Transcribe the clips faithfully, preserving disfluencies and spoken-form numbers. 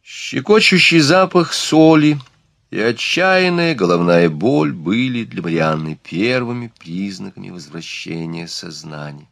Щекочущий запах соли и отчаянная головная боль были для Марианны первыми признаками возвращения сознания.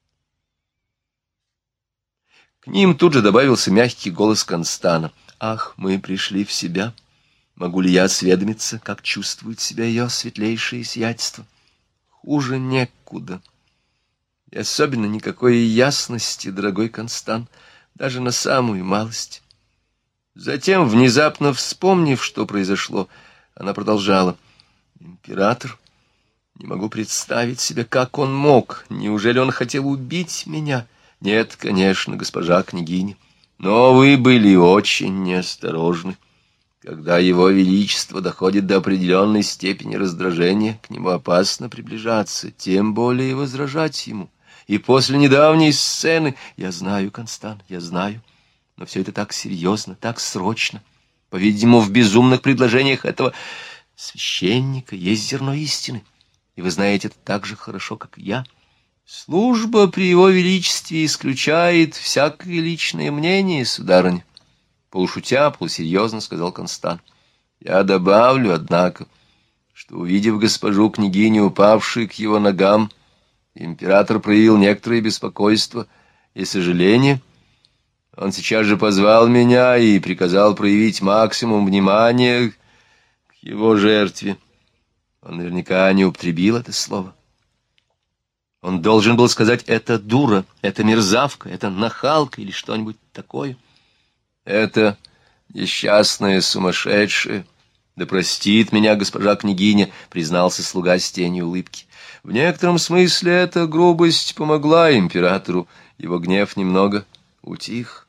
К ним тут же добавился мягкий голос Констана. «Ах, мы пришли в себя. Могу ли я осведомиться, как чувствует себя ее светлейшее сиятельство? Хуже некуда. И особенно никакой ясности, дорогой Констан, даже на самую малость». Затем, внезапно вспомнив, что произошло, она продолжала. «Император, не могу представить себе, как он мог. Неужели он хотел убить меня? Нет, конечно, госпожа княгиня, но вы были очень неосторожны. Когда его величество доходит до определенной степени раздражения, к нему опасно приближаться, тем более возражать ему. И после недавней сцены... Я знаю, Констан, я знаю. Но все это так серьезно, так срочно. По-видимому, в безумных предложениях этого священника есть зерно истины. И вы знаете это так же хорошо, как и я. Служба при его величестве исключает всякое личное мнение, сударыня. Полушутя, полусерьезно сказал Констан. Я добавлю, однако, что, увидев госпожу княгиню, упавшей к его ногам, император проявил некоторое беспокойство и сожаление. Он сейчас же позвал меня и приказал проявить максимум внимания к его жертве. Он наверняка не употребил это слово. Он должен был сказать «это дура», «это мерзавка», «это нахалка» или что-нибудь такое. «Это несчастная сумасшедшая, да простит меня госпожа княгиня», — признался слуга с тенью улыбки. В некотором смысле эта грубость помогла императору, его гнев немного утих.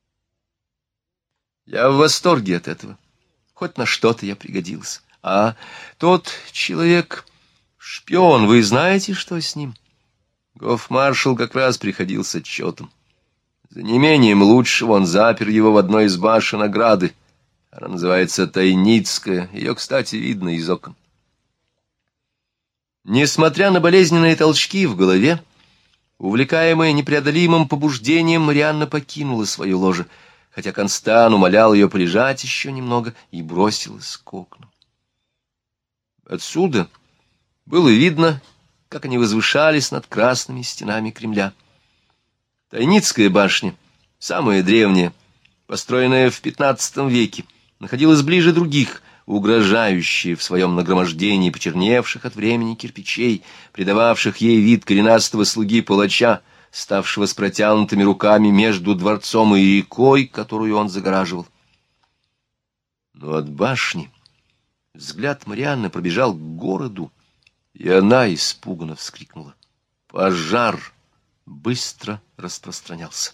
Я в восторге от этого. Хоть на что-то я пригодился. А тот человек, шпион, вы знаете, что с ним? Гофмаршал как раз приходил с отчетом. За неимением лучшего он запер его в одной из башен ограды. Она называется Тайницкая. Ее, кстати, видно из окон. Несмотря на болезненные толчки в голове, увлекаемая непреодолимым побуждением, Марианна покинула свое ложе, хотя Констан умолял ее полежать еще немного, и бросилась к окну. Отсюда было видно, как они возвышались над красными стенами Кремля. Тайницкая башня, самая древняя, построенная в пятнадцатом веке, находилась ближе других, угрожающая в своем нагромождении почерневших от времени кирпичей, придававших ей вид коренастого слуги-палача, ставшего с протянутыми руками между дворцом и рекой, которую он загораживал. Но от башни взгляд Марианны пробежал к городу, и она испуганно вскрикнула. Пожар быстро распространялся.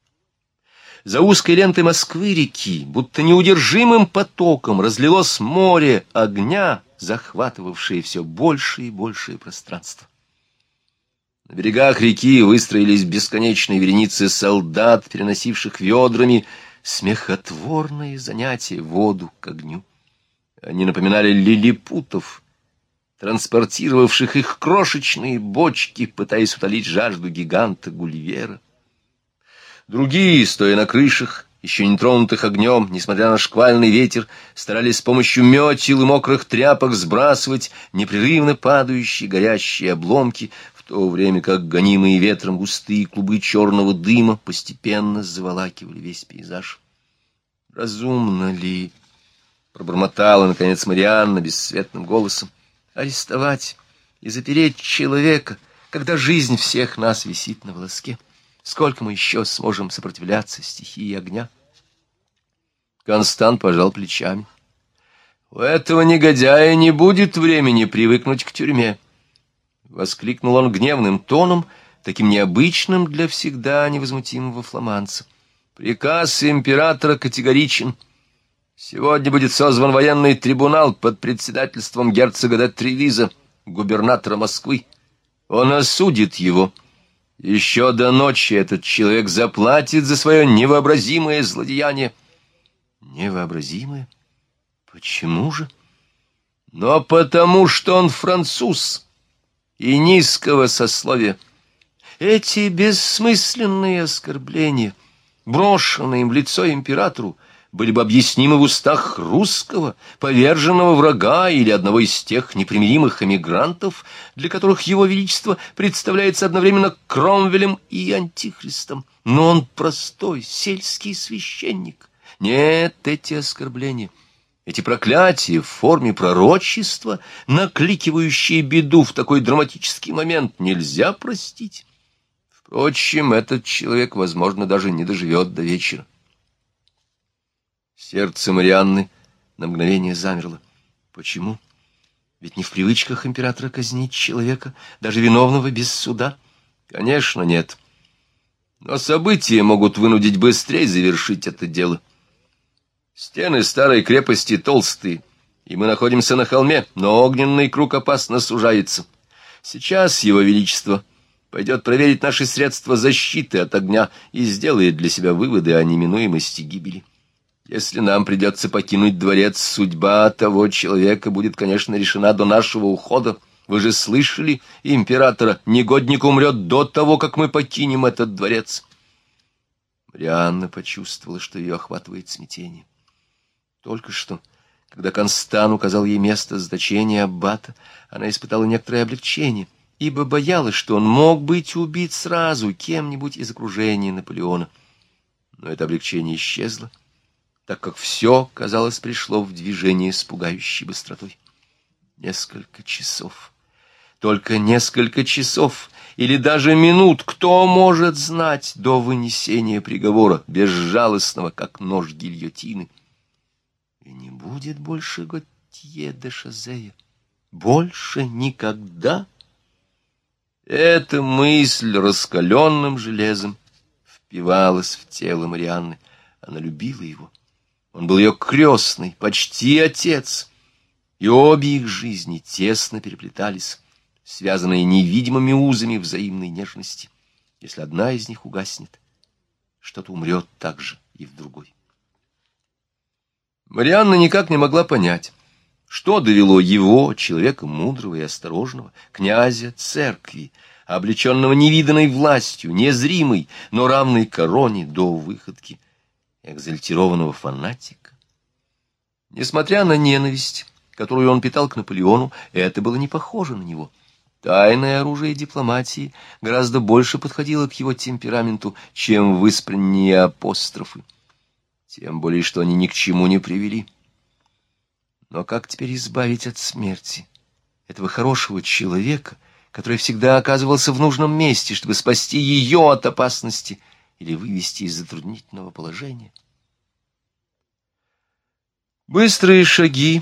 За узкой лентой Москвы-реки, будто неудержимым потоком, разлилось море огня, захватывавшее все большее и большее пространство. На берегах реки выстроились бесконечные вереницы солдат, переносивших ведрами смехотворные занятия воду к огню. Они напоминали лилипутов, транспортировавших их крошечные бочки, пытаясь утолить жажду гиганта Гулливера. Другие, стоя на крышах, еще не тронутых огнем, несмотря на шквальный ветер, старались с помощью метел и мокрых тряпок сбрасывать непрерывно падающие горящие обломки, в то время как гонимые ветром густые клубы черного дыма постепенно заволакивали весь пейзаж. «Разумно ли?» — пробормотала, наконец, Марианна бесцветным голосом. «Арестовать и запереть человека, когда жизнь всех нас висит на волоске? Сколько мы еще сможем сопротивляться стихии огня?» Констан пожал плечами. «У этого негодяя не будет времени привыкнуть к тюрьме!» Воскликнул он гневным тоном, таким необычным для всегда невозмутимого фламандца. «Приказ императора категоричен. Сегодня будет созван военный трибунал под председательством герцога де Тревиза, губернатора Москвы. Он осудит его. Еще до ночи этот человек заплатит за свое невообразимое злодеяние». «Невообразимое? Почему же?» «Но потому, что он француз и низкого сословия. Эти бессмысленные оскорбления, брошенные им в лицо императору, были бы объяснимы в устах русского, поверженного врага или одного из тех непримиримых эмигрантов, для которых его величество представляется одновременно Кромвелем и Антихристом. Но он простой сельский священник. Нет, эти оскорбления, эти проклятия в форме пророчества, накликивающие беду в такой драматический момент, нельзя простить. Впрочем, этот человек, возможно, даже не доживет до вечера. Сердце Марианны на мгновение замерло. Почему? Ведь не в привычках императора казнить человека, даже виновного без суда. Конечно, нет. Но события могут вынудить быстрее завершить это дело. Стены старой крепости толстые, и мы находимся на холме, но огненный круг опасно сужается. Сейчас его величество пойдет проверить наши средства защиты от огня и сделает для себя выводы о неминуемости гибели. Если нам придется покинуть дворец, судьба того человека будет, конечно, решена до нашего ухода. Вы же слышали императора, негодник умрет до того, как мы покинем этот дворец. Марианна почувствовала, что ее охватывает смятение. Только что, когда Констан указал ей место значения аббата, она испытала некоторое облегчение, ибо боялась, что он мог быть убит сразу кем-нибудь из окружения Наполеона. Но это облегчение исчезло, так как все, казалось, пришло в движение с пугающей быстротой. Несколько часов. Только несколько часов или даже минут, кто может знать, до вынесения приговора, безжалостного, как нож гильотины. И не будет больше Готье де Шазея. Больше никогда. Эта мысль раскаленным железом впивалась в тело Марианны. Она любила его. Он был ее крестный, почти отец. И обе их жизни тесно переплетались, связанные невидимыми узами взаимной нежности. Если одна из них угаснет, что-то умрет так же и в другой. Марианна никак не могла понять, что довело его, человека мудрого и осторожного, князя церкви, облеченного невиданной властью, незримой, но равной короне, до выходки экзальтированного фанатика. Несмотря на ненависть, которую он питал к Наполеону, это было не похоже на него. Тайное оружие дипломатии гораздо больше подходило к его темпераменту, чем выспренние апострофы. Тем более, что они ни к чему не привели. Но как теперь избавить от смерти этого хорошего человека, который всегда оказывался в нужном месте, чтобы спасти ее от опасности или вывести из затруднительного положения? Быстрые шаги,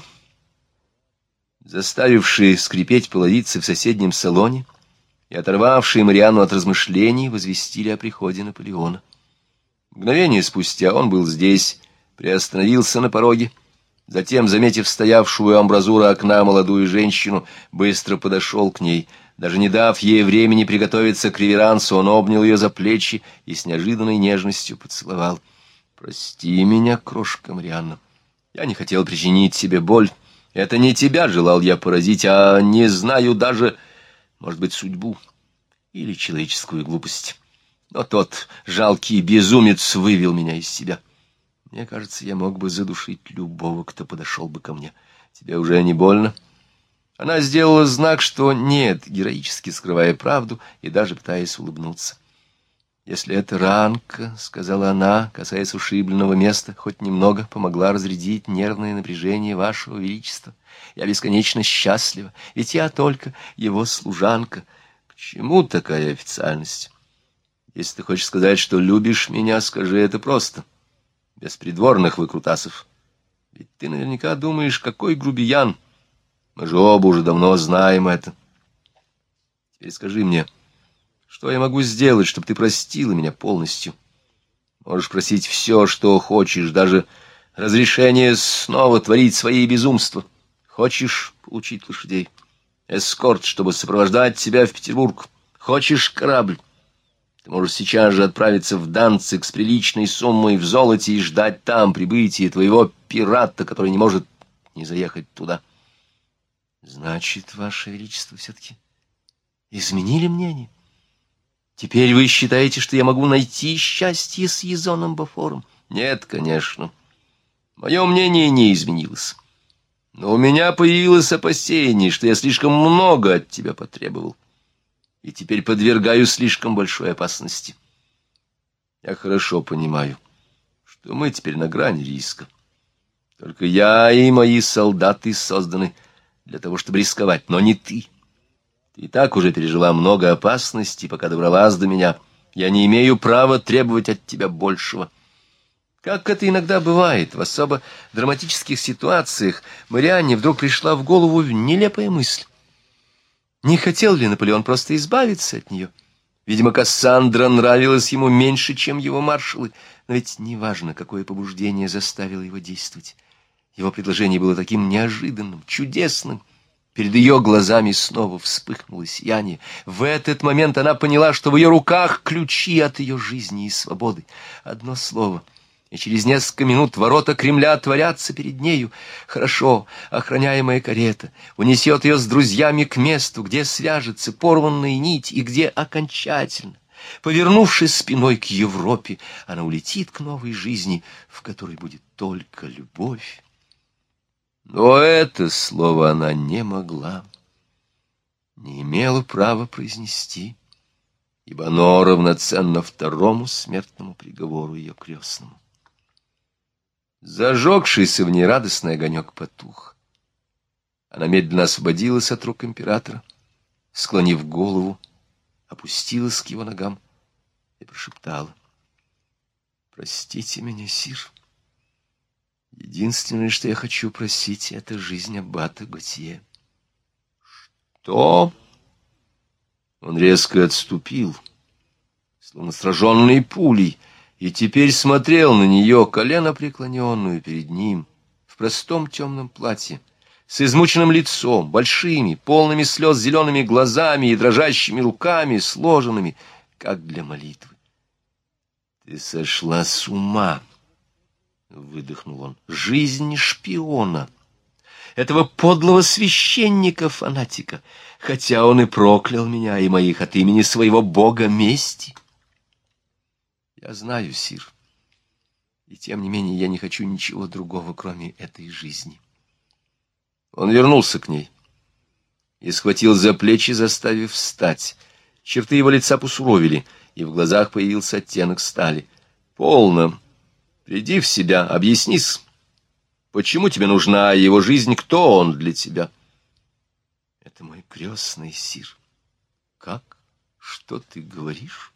заставившие скрипеть половицы в соседнем салоне и оторвавшие Марианну от размышлений, возвестили о приходе Наполеона. Мгновение спустя он был здесь, приостановился на пороге, затем, заметив стоявшую у амбразуры окна молодую женщину, быстро подошел к ней. Даже не дав ей времени приготовиться к реверансу, он обнял ее за плечи и с неожиданной нежностью поцеловал. «Прости меня, крошка Марианна. Я не хотел причинить себе боль. Это не тебя желал я поразить, а не знаю даже, может быть, судьбу или человеческую глупость. Но тот жалкий безумец вывел меня из себя. Мне кажется, я мог бы задушить любого, кто подошел бы ко мне. Тебе уже не больно?» Она сделала знак, что нет, героически скрывая правду и даже пытаясь улыбнуться. «Если эта ранка, — сказала она, касаясь ушибленного места, — хоть немного помогла разрядить нервное напряжение вашего величества, я бесконечно счастлива, ведь я только его служанка. К чему такая официальность? Если ты хочешь сказать, что любишь меня, скажи это просто, без придворных выкрутасов. Ведь ты наверняка думаешь, какой грубиян. Мы же оба уже давно знаем это. Теперь скажи мне, что я могу сделать, чтобы ты простила меня полностью? Можешь просить все, что хочешь, даже разрешение снова творить свои безумства. Хочешь получить лошадей, эскорт, чтобы сопровождать тебя в Петербург? Хочешь корабль? Ты можешь сейчас же отправиться в Данциг с приличной суммой в золоте и ждать там прибытия твоего пирата, который не может не заехать туда. Значит, ваше величество все-таки изменили мнение? Теперь вы считаете, что я могу найти счастье с Езоном Бофором? Нет, конечно. Мое мнение не изменилось. Но у меня появилось опасение, что я слишком много от тебя потребовал, и теперь подвергаю слишком большой опасности. Я хорошо понимаю, что мы теперь на грани риска. Только я и мои солдаты созданы для того, чтобы рисковать, но не ты. Ты и так уже пережила много опасностей, пока добралась до меня. Я не имею права требовать от тебя большего. Как это иногда бывает, в особо драматических ситуациях, Марианне вдруг пришла в голову нелепая мысль. Не хотел ли Наполеон просто избавиться от нее? Видимо, Кассандра нравилась ему меньше, чем его маршалы, но ведь неважно, какое побуждение заставило его действовать. Его предложение было таким неожиданным, чудесным. Перед ее глазами снова вспыхнуло сияние. В этот момент она поняла, что в ее руках ключи от ее жизни и свободы. Одно слово — и через несколько минут ворота Кремля отворятся перед нею. Хорошо охраняемая карета унесет ее с друзьями к месту, где свяжется порванная нить и где окончательно, повернувшись спиной к Европе, она улетит к новой жизни, в которой будет только любовь. Но это слово она не могла, не имела права произнести, ибо оно равноценно второму смертному приговору ее крестному. Зажегшийся в ней радостный огонек потух. Она медленно освободилась от рук императора, склонив голову, опустилась к его ногам и прошептала: «Простите меня, сир. Единственное, что я хочу просить, — это жизнь аббата Готье». «Что?» Он резко отступил, словно сраженный пулей, и теперь смотрел на нее, колено преклоненную перед ним, в простом темном платье, с измученным лицом, большими, полными слез зелеными глазами и дрожащими руками, сложенными, как для молитвы. «Ты сошла с ума!» — выдохнул он. «Жизнь шпиона, этого подлого священника-фанатика, хотя он и проклял меня и моих от имени своего бога мести». «Я знаю, сир, и тем не менее я не хочу ничего другого, кроме этой жизни». Он вернулся к ней и схватил за плечи, заставив встать. Черты его лица посуровили, и в глазах появился оттенок стали. «Полно. Приди в себя, объяснись, почему тебе нужна его жизнь, кто он для тебя?» «Это мой крестный, сир». «Как? Что ты говоришь?»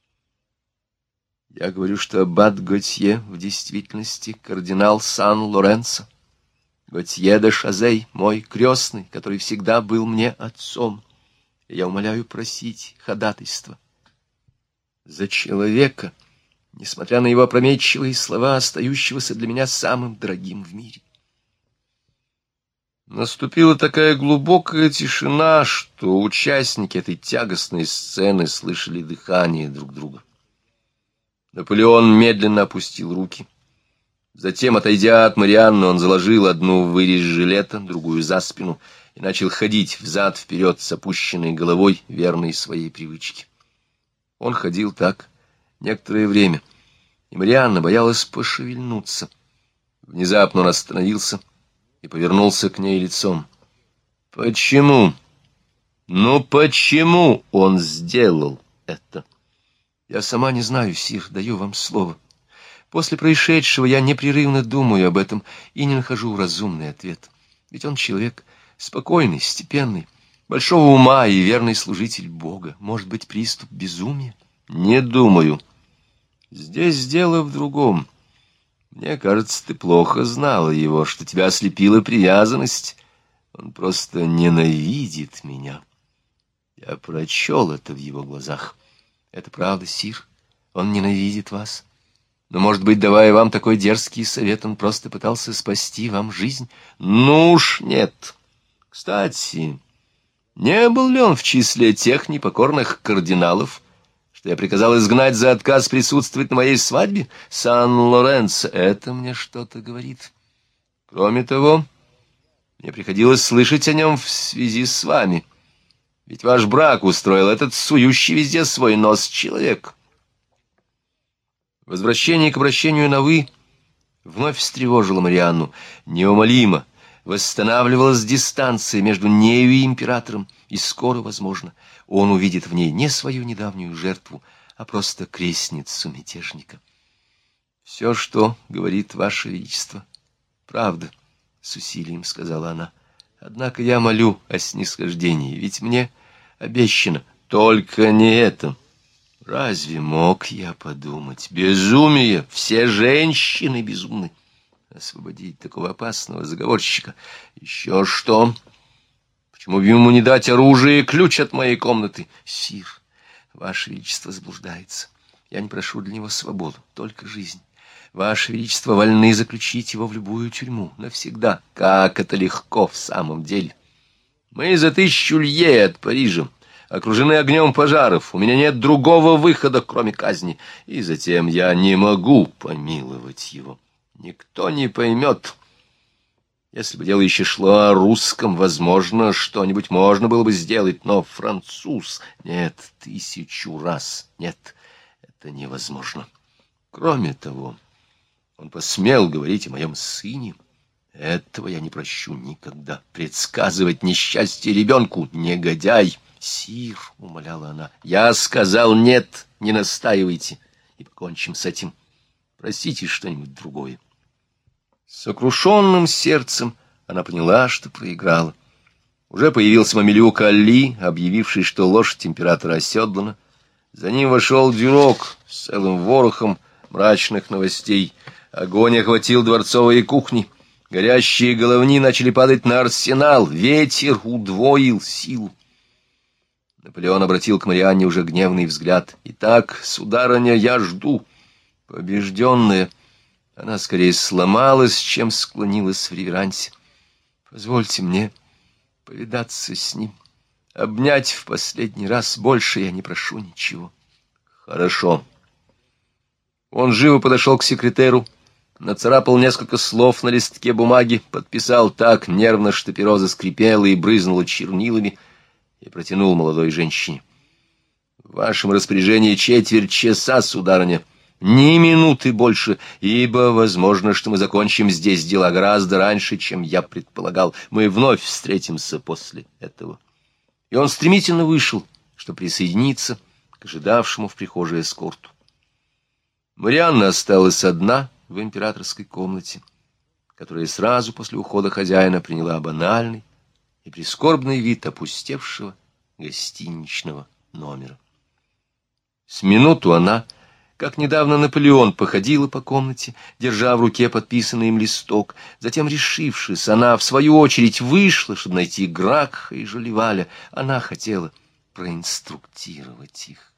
«Я говорю, что аббат Готье в действительности кардинал Сан-Лоренцо. Готье де Шазей, мой крестный, который всегда был мне отцом. И я умоляю просить ходатайства за человека, несмотря на его опрометчивые слова, остающегося для меня самым дорогим в мире». Наступила такая глубокая тишина, что участники этой тягостной сцены слышали дыхание друг друга. Наполеон медленно опустил руки. Затем, отойдя от Марианны, он заложил одну в вырез жилета, другую за спину, и начал ходить взад-вперед с опущенной головой, верной своей привычке. Он ходил так некоторое время, и Марианна боялась пошевельнуться. Внезапно он остановился и повернулся к ней лицом. «Почему? Ну почему он сделал это?» «Я сама не знаю, сир, даю вам слово. После происшедшего я непрерывно думаю об этом и не нахожу разумный ответ. Ведь он человек спокойный, степенный, большого ума и верный служитель Бога. Может быть, приступ безумия?» «Не думаю. Здесь дело в другом. Мне кажется, ты плохо знала его, что тебя ослепила привязанность. Он просто ненавидит меня. Я прочел это в его глазах». «Это правда, сир. Он ненавидит вас. Но, может быть, давая вам такой дерзкий совет, он просто пытался спасти вам жизнь?» «Ну уж нет. Кстати, не был ли он в числе тех непокорных кардиналов, что я приказал изгнать за отказ присутствовать на моей свадьбе? Сан-Лоренцо, это мне что-то говорит. Кроме того, мне приходилось слышать о нем в связи с вами. Ведь ваш брак устроил этот сующий везде свой нос человек». Возвращение к обращению на «вы» вновь встревожила Марианну. Неумолимо восстанавливалась дистанция между нею и императором, и скоро, возможно, он увидит в ней не свою недавнюю жертву, а просто крестницу мятежника. «Все, что говорит Ваше Величество, правда», — с усилием сказала она. «Однако я молю о снисхождении, ведь мне обещано только не это. Разве мог я подумать? Безумие! Все женщины безумны. Освободить такого опасного заговорщика. Еще что? Почему бы ему не дать оружие и ключ от моей комнаты? Сир, Ваше Величество заблуждается. Я не прошу для него свободу, только жизнь. Ваше Величество вольны заключить его в любую тюрьму навсегда. Как это легко в самом деле! Мы за тысячу лье от Парижа, окружены огнем пожаров, у меня нет другого выхода, кроме казни, и затем я не могу помиловать его. Никто не поймет. Если бы дело еще шло о русском, возможно, что-нибудь можно было бы сделать, но француз... Нет, тысячу раз нет, это невозможно. Кроме того, он посмел говорить о моем сыне. Этого я не прощу никогда. Предсказывать несчастье ребенку — негодяй. «Сир», — умоляла она, — «я сказал нет, не настаивайте, и покончим с этим. Просите что-нибудь другое». С сокрушенным сердцем она поняла, что проиграла. Уже появился мамилюк Али, объявивший, что лошадь императора оседлана. За ним вошел Дюрок с целым ворохом мрачных новостей. Огонь охватил дворцовые кухни. Горящие головни начали падать на арсенал. Ветер удвоил силу. Наполеон обратил к Марианне уже гневный взгляд. «Итак, сударыня, я жду». Побежденная, она скорее сломалась, чем склонилась в реверансе. «Позвольте мне повидаться с ним, обнять в последний раз. Больше я не прошу ничего». «Хорошо». Он живо подошел к секретеру, нацарапал несколько слов на листке бумаги, подписал так нервно, что перо заскрипело и брызнуло чернилами, и протянул молодой женщине. «В вашем распоряжении четверть часа, сударыня, ни минуты больше, ибо возможно, что мы закончим здесь дела гораздо раньше, чем я предполагал. Мы вновь встретимся после этого». И он стремительно вышел, чтобы присоединиться к ожидавшему в прихожей эскорту. Марианна осталась одна в императорской комнате, которая сразу после ухода хозяина приняла банальный и прискорбный вид опустевшего гостиничного номера. С минуту она, как недавно Наполеон, походила по комнате, держа в руке подписанный им листок. Затем, решившись, она, в свою очередь, вышла, чтобы найти Гракха и Жолеваля. Она хотела проинструктировать их.